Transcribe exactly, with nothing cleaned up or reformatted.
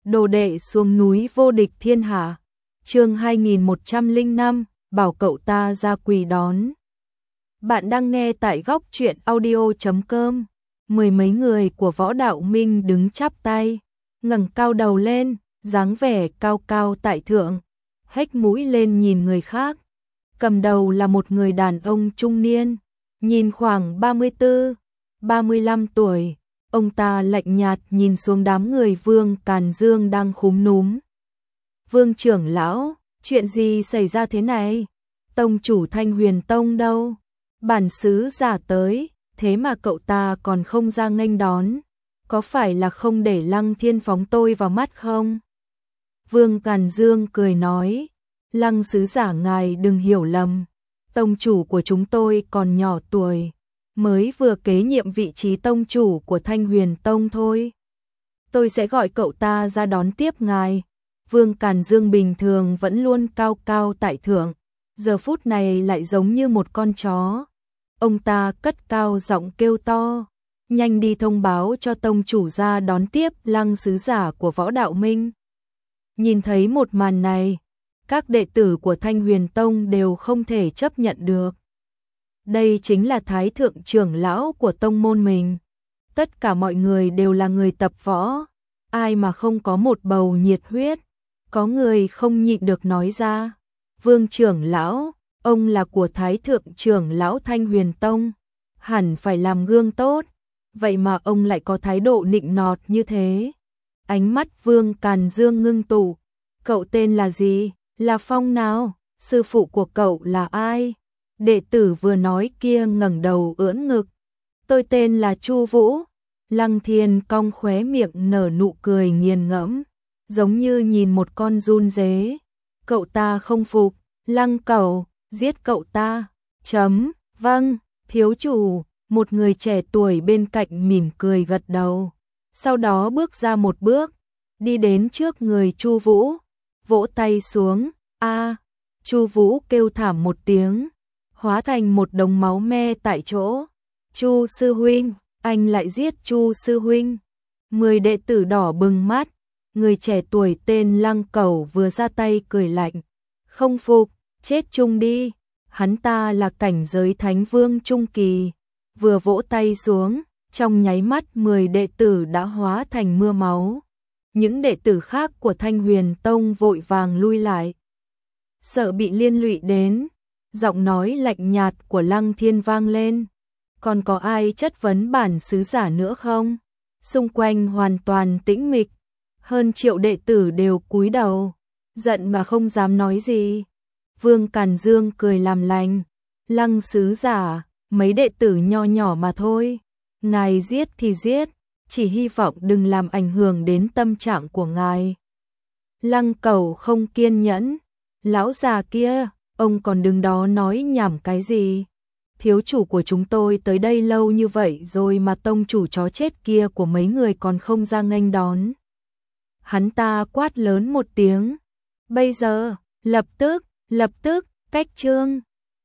Đồ đệ xuống núi vô địch thiên hạ. Chương hai nghìn một trăm lẻ năm, bảo cậu ta ra quỳ đón. Bạn đang nghe tại góc truyện audio chấm com. Mười mấy người của Võ Đạo Minh đứng chắp tay, ngẩng cao đầu lên, dáng vẻ cao cao tại thượng, hếch mũi lên nhìn người khác. Cầm đầu là một người đàn ông trung niên, nhìn khoảng ba mươi tư, ba mươi lăm tuổi. Ông ta lạnh nhạt nhìn xuống đám người Vương Càn Dương đang khúm núm. Vương trưởng lão, chuyện gì xảy ra thế này? Tông chủ Thanh Huyền Tông đâu? Bản sứ giả tới, thế mà cậu ta còn không ra nghênh đón. Có phải là không để Lăng Thiên phóng tôi vào mắt không? Vương Càn Dương cười nói, Lăng sứ giả ngài đừng hiểu lầm. Tông chủ của chúng tôi còn nhỏ tuổi, mới vừa kế nhiệm vị trí tông chủ của Thanh Huyền Tông thôi. Tôi sẽ gọi cậu ta ra đón tiếp ngài. Vương Càn Dương bình thường vẫn luôn cao cao tại thượng, giờ phút này lại giống như một con chó. Ông ta cất cao giọng kêu to, nhanh đi thông báo cho tông chủ ra đón tiếp Lăng sứ giả của Võ Đạo Minh. Nhìn thấy một màn này, các đệ tử của Thanh Huyền Tông đều không thể chấp nhận được. Đây chính là thái thượng trưởng lão của tông môn mình. Tất cả mọi người đều là người tập võ, ai mà không có một bầu nhiệt huyết. Có người không nhịn được nói ra, Vương trưởng lão, ông là của thái thượng trưởng lão Thanh Huyền Tông, hẳn phải làm gương tốt, vậy mà ông lại có thái độ nịnh nọt như thế. Ánh mắt Vương Càn Dương ngưng tụ, cậu tên là gì, là Phong nào, sư phụ của cậu là ai? Đệ tử vừa nói kia ngẩng đầu ưỡn ngực, tôi tên là Chu Vũ. Lăng Thiên cong khóe miệng nở nụ cười nghiền ngẫm, giống như nhìn một con giun dế. Cậu ta không phục, Lăng cẩu, giết cậu ta. Chấm, vâng, thiếu chủ. Một người trẻ tuổi bên cạnh mỉm cười gật đầu, sau đó bước ra một bước, đi đến trước người Chu Vũ, vỗ tay xuống. A! Chu Vũ kêu thảm một tiếng, hóa thành một đống máu me tại chỗ. Chu sư huynh, anh lại giết Chu sư huynh. Mười đệ tử đỏ bừng mắt. Người trẻ tuổi tên Lăng Cẩu vừa ra tay cười lạnh, không phục, chết chung đi. Hắn ta là cảnh giới thánh vương trung kỳ, vừa vỗ tay xuống, trong nháy mắt mười đệ tử đã hóa thành mưa máu. Những đệ tử khác của Thanh Huyền Tông vội vàng lui lại, sợ bị liên lụy đến. Giọng nói lạnh nhạt của Lăng Thiên vang lên, còn có ai chất vấn bản sứ giả nữa không? Xung quanh hoàn toàn tĩnh mịch, hơn triệu đệ tử đều cúi đầu, giận mà không dám nói gì. Vương Càn Dương cười làm lành, Lăng sứ giả, mấy đệ tử nho nhỏ mà thôi, ngài giết thì giết, chỉ hy vọng đừng làm ảnh hưởng đến tâm trạng của ngài. Lăng Cẩu không kiên nhẫn, lão già kia, ông còn đứng đó nói nhảm cái gì? Thiếu chủ của chúng tôi tới đây lâu như vậy rồi mà tông chủ chó chết kia của mấy người còn không ra nghênh đón. Hắn ta quát lớn một tiếng, bây giờ, lập tức, lập tức, cách chương.